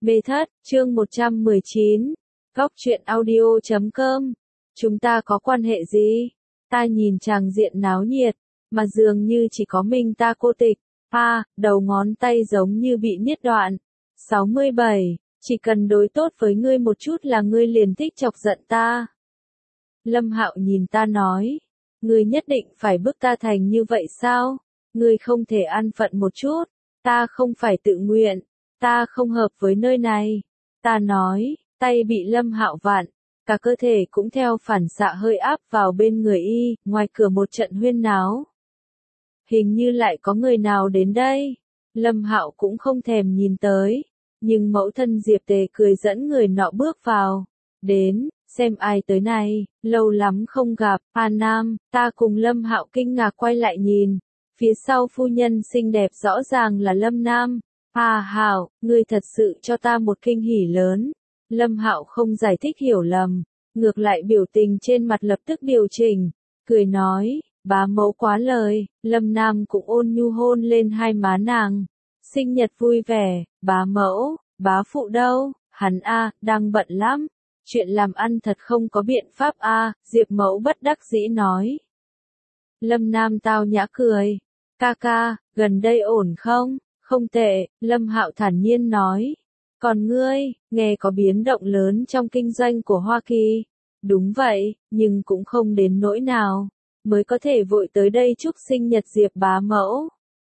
Mê thất, chương 119. Góc truyện audio.com. Chúng ta có quan hệ gì? Ta nhìn tràng diện náo nhiệt, mà dường như chỉ có mình ta cô tịch. Đầu ngón tay giống như bị niết đoạn. 67. Chỉ cần đối tốt với ngươi một chút là ngươi liền thích chọc giận ta. Lâm Hạo nhìn ta nói. Ngươi nhất định phải bức ta thành như vậy sao? Ngươi không thể an phận một chút. Ta không phải tự nguyện. Ta không hợp với nơi này. Ta nói, tay bị Lâm Hạo vặn. Cả cơ thể cũng theo phản xạ hơi áp vào bên người y, ngoài cửa một trận huyên náo. Hình như lại có người nào đến đây. Lâm Hạo cũng không thèm nhìn tới. Nhưng mẫu thân Diệp Tề cười dẫn người nọ bước vào. Đến, xem ai tới này, lâu lắm không gặp. Nam, ta cùng Lâm Hạo kinh ngạc quay lại nhìn. Phía sau phu nhân xinh đẹp rõ ràng là Lâm Nam. Hảo, ngươi thật sự cho ta một kinh hỉ lớn. Lâm Hạo không giải thích hiểu lầm, ngược lại biểu tình trên mặt lập tức điều chỉnh, cười nói, bá mẫu quá lời. Lâm Nam cũng ôn nhu hôn lên hai má nàng. Sinh nhật vui vẻ, bá mẫu, bá phụ đâu? Hắn đang bận lắm. Chuyện làm ăn thật không có biện pháp Diệp mẫu bất đắc dĩ nói. Lâm Nam tao nhã cười, ca, gần đây ổn không? Không tệ, Lâm Hạo thản nhiên nói. Còn ngươi, nghe có biến động lớn trong kinh doanh của Hoa Kỳ. Đúng vậy, nhưng cũng không đến nỗi nào. Mới có thể vội tới đây chúc sinh nhật Diệp bá mẫu.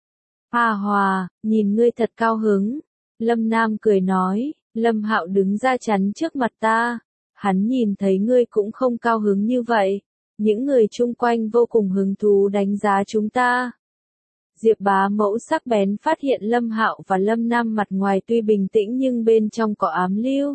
Hòa, nhìn ngươi thật cao hứng. Lâm Nam cười nói, Lâm Hạo đứng ra chắn trước mặt ta. Hắn nhìn thấy ngươi cũng không cao hứng như vậy. Những người chung quanh vô cùng hứng thú đánh giá chúng ta. Diệp bá mẫu sắc bén phát hiện Lâm Hạo và Lâm Nam mặt ngoài tuy bình tĩnh nhưng bên trong có ám lưu.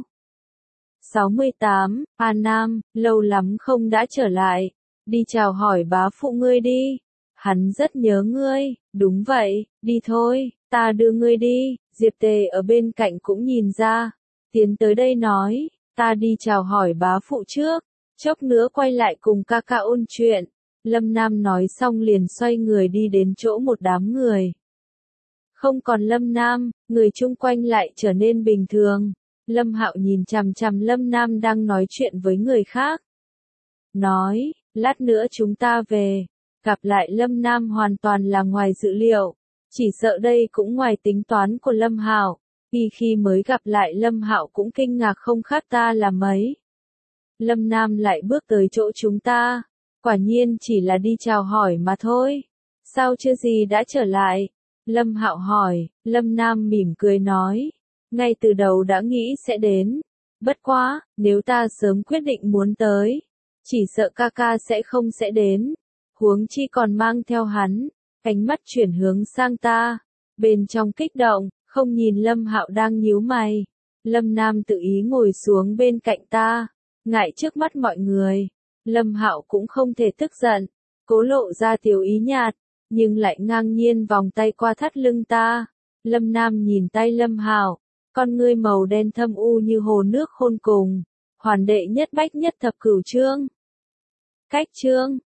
68. Nam, lâu lắm không đã trở lại. Đi chào hỏi bá phụ ngươi đi. Hắn rất nhớ ngươi. Đúng vậy, đi thôi, ta đưa ngươi đi. Diệp Tề ở bên cạnh cũng nhìn ra. Tiến tới đây nói, ta đi chào hỏi bá phụ trước. Chốc nữa quay lại cùng ca ôn chuyện. Lâm Nam nói xong liền xoay người đi đến chỗ một đám người. Không còn Lâm Nam, người chung quanh lại trở nên bình thường. Lâm Hạo nhìn chằm chằm Lâm Nam đang nói chuyện với người khác. Nói, lát nữa chúng ta về. Gặp lại Lâm Nam hoàn toàn là ngoài dự liệu. Chỉ sợ đây cũng ngoài tính toán của Lâm Hạo. Khi mới gặp lại Lâm Hạo cũng kinh ngạc không khác ta là mấy. Lâm Nam lại bước tới chỗ chúng ta. Quả nhiên chỉ là đi chào hỏi mà thôi. Sao chưa gì đã trở lại? Lâm Hạo hỏi. Lâm Nam mỉm cười nói. Ngay từ đầu đã nghĩ sẽ đến. Bất quá, nếu ta sớm quyết định muốn tới. Chỉ sợ ca sẽ đến. Huống chi còn mang theo hắn. Ánh mắt chuyển hướng sang ta. Bên trong kích động, không nhìn Lâm Hạo đang nhíu mày. Lâm Nam tự ý ngồi xuống bên cạnh ta. Ngại trước mắt mọi người. Lâm Hạo cũng không thể tức giận, cố lộ ra tiểu ý nhạt, nhưng lại ngang nhiên vòng tay qua thắt lưng ta. Lâm Nam nhìn tay Lâm Hạo, con ngươi màu đen thâm u như hồ nước khôn cùng, hoàn đệ nhất bách nhất thập cửu chương. Cách chương